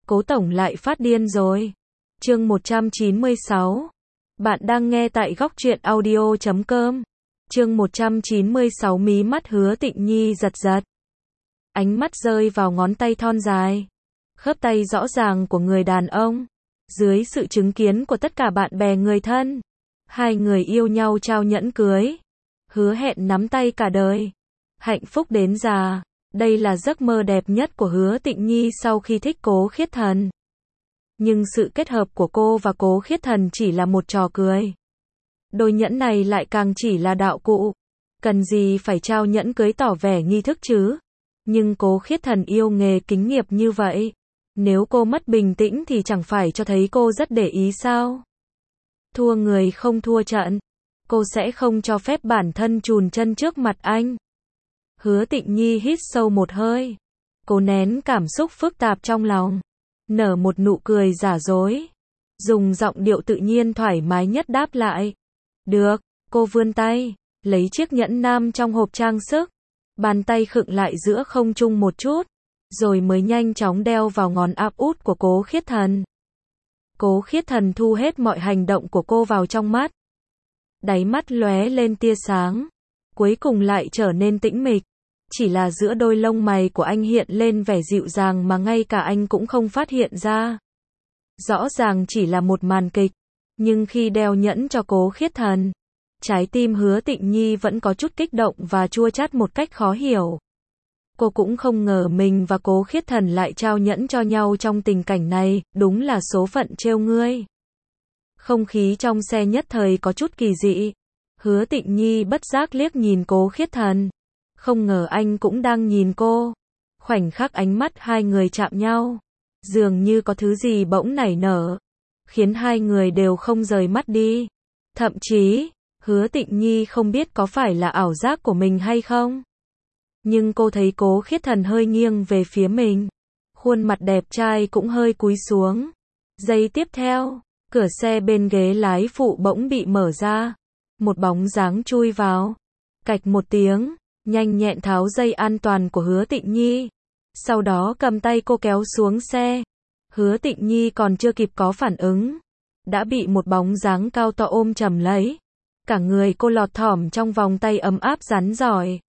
Cố tổng lại phát điên rồi. Chương 196. Bạn đang nghe tại góc truyện audio.com. Chương 196, mí mắt Hứa Tịnh Nhi giật giật. Ánh mắt rơi vào ngón tay thon dài, khớp tay rõ ràng của người đàn ông. Dưới sự chứng kiến của tất cả bạn bè người thân, hai người yêu nhau trao nhẫn cưới, hứa hẹn nắm tay cả đời, hạnh phúc đến già. Đây là giấc mơ đẹp nhất của Hứa Tịnh Nhi sau khi thích Cố Khiết Thần. Nhưng sự kết hợp của cô và Cố Khiết Thần chỉ là một trò cười. Đôi nhẫn này lại càng chỉ là đạo cụ. Cần gì phải trao nhẫn cưới tỏ vẻ nghi thức chứ? Nhưng Cố Khiết Thần yêu nghề kính nghiệp như vậy. Nếu cô mất bình tĩnh thì chẳng phải cho thấy cô rất để ý sao? Thua người không thua trận. Cô sẽ không cho phép bản thân chùn chân trước mặt anh. Hứa Tịnh Nhi hít sâu một hơi. Cô nén cảm xúc phức tạp trong lòng, nở một nụ cười giả dối, dùng giọng điệu tự nhiên thoải mái nhất đáp lại. Được, cô vươn tay, lấy chiếc nhẫn nam trong hộp trang sức, bàn tay khựng lại giữa không trung một chút, rồi mới nhanh chóng đeo vào ngón áp út của Cố Khiết Thần. Cố Khiết Thần thu hết mọi hành động của cô vào trong mắt. Đáy mắt lóe lên tia sáng, cuối cùng lại trở nên tĩnh mịch. Chỉ là giữa đôi lông mày của anh hiện lên vẻ dịu dàng mà ngay cả anh cũng không phát hiện ra. Rõ ràng chỉ là một màn kịch, nhưng khi đeo nhẫn cho Cố Khiết Thần, trái tim Hứa Tịnh Nhi vẫn có chút kích động và chua chát một cách khó hiểu. Cô cũng không ngờ mình và Cố Khiết Thần lại trao nhẫn cho nhau trong tình cảnh này, đúng là số phận trêu ngươi. Không khí trong xe nhất thời có chút kỳ dị. Hứa Tịnh Nhi bất giác liếc nhìn Cố Khiết Thần. Không ngờ anh cũng đang nhìn cô. Khoảnh khắc ánh mắt hai người chạm nhau, dường như có thứ gì bỗng nảy nở, khiến hai người đều không rời mắt đi. Thậm chí, Hứa Tịnh Nhi không biết có phải là ảo giác của mình hay không. Nhưng cô thấy Cố Khiết Thần hơi nghiêng về phía mình. Khuôn mặt đẹp trai cũng hơi cúi xuống. Giây tiếp theo, cửa xe bên ghế lái phụ bỗng bị mở ra. Một bóng dáng chui vào. Cạch một tiếng, nhanh nhẹn tháo dây an toàn của Hứa Tịnh Nhi. Sau đó cầm tay cô kéo xuống xe. Hứa Tịnh Nhi còn chưa kịp có phản ứng, đã bị một bóng dáng cao to ôm chầm lấy. Cả người cô lọt thỏm trong vòng tay ấm áp rắn rỏi.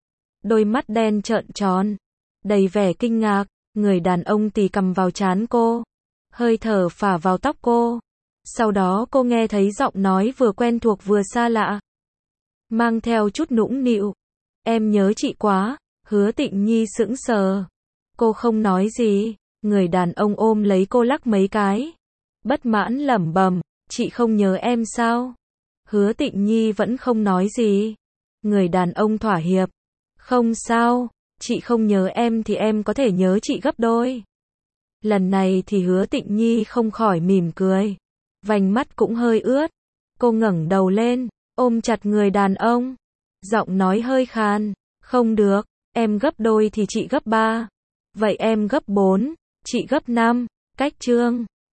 Đôi mắt đen trợn tròn, đầy vẻ kinh ngạc. Người đàn ông tì cầm vào trán cô, hơi thở phả vào tóc cô. Sau đó cô nghe thấy giọng nói vừa quen thuộc vừa xa lạ, mang theo chút nũng nịu. Em nhớ chị quá. Hứa Tịnh Nhi sững sờ. Cô không nói gì. Người đàn ông ôm lấy cô lắc mấy cái, bất mãn lẩm bẩm, chị không nhớ em sao? Hứa Tịnh Nhi vẫn không nói gì. Người đàn ông thỏa hiệp, không sao, chị không nhớ em thì em có thể nhớ chị gấp đôi. Lần này thì Hứa Tịnh Nhi không khỏi mỉm cười, vành mắt cũng hơi ướt. Cô ngẩng đầu lên, ôm chặt người đàn ông, giọng nói hơi khàn, không được, em gấp đôi thì chị gấp 3. Vậy em gấp 4, chị gấp 5. Cách chương